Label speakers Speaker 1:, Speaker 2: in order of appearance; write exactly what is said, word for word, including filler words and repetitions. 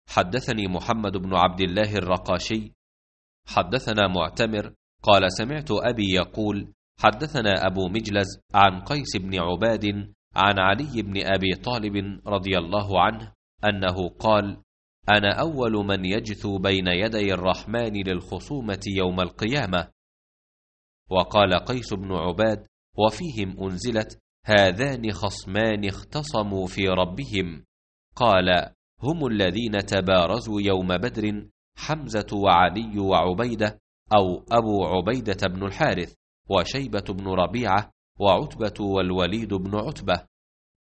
Speaker 1: حدثني محمد بن عبد الله الرقاشي حدثنا معتمر قال سمعت أبي يقول حدثنا أبو مجلز عن قيس بن عباد عن علي بن أبي طالب رضي الله عنه أنه قال أنا أول من يجثو بين يدي الرحمن للخصومة يوم القيامة. وقال قيس بن عباد وفيهم أنزلت هذان خصمان اختصموا في ربهم، قال هم الذين تبارزوا يوم بدر حمزة وعلي وعبيدة أو أبو عبيدة بن الحارث وشيبة بن ربيعة وعتبة والوليد بن عتبة.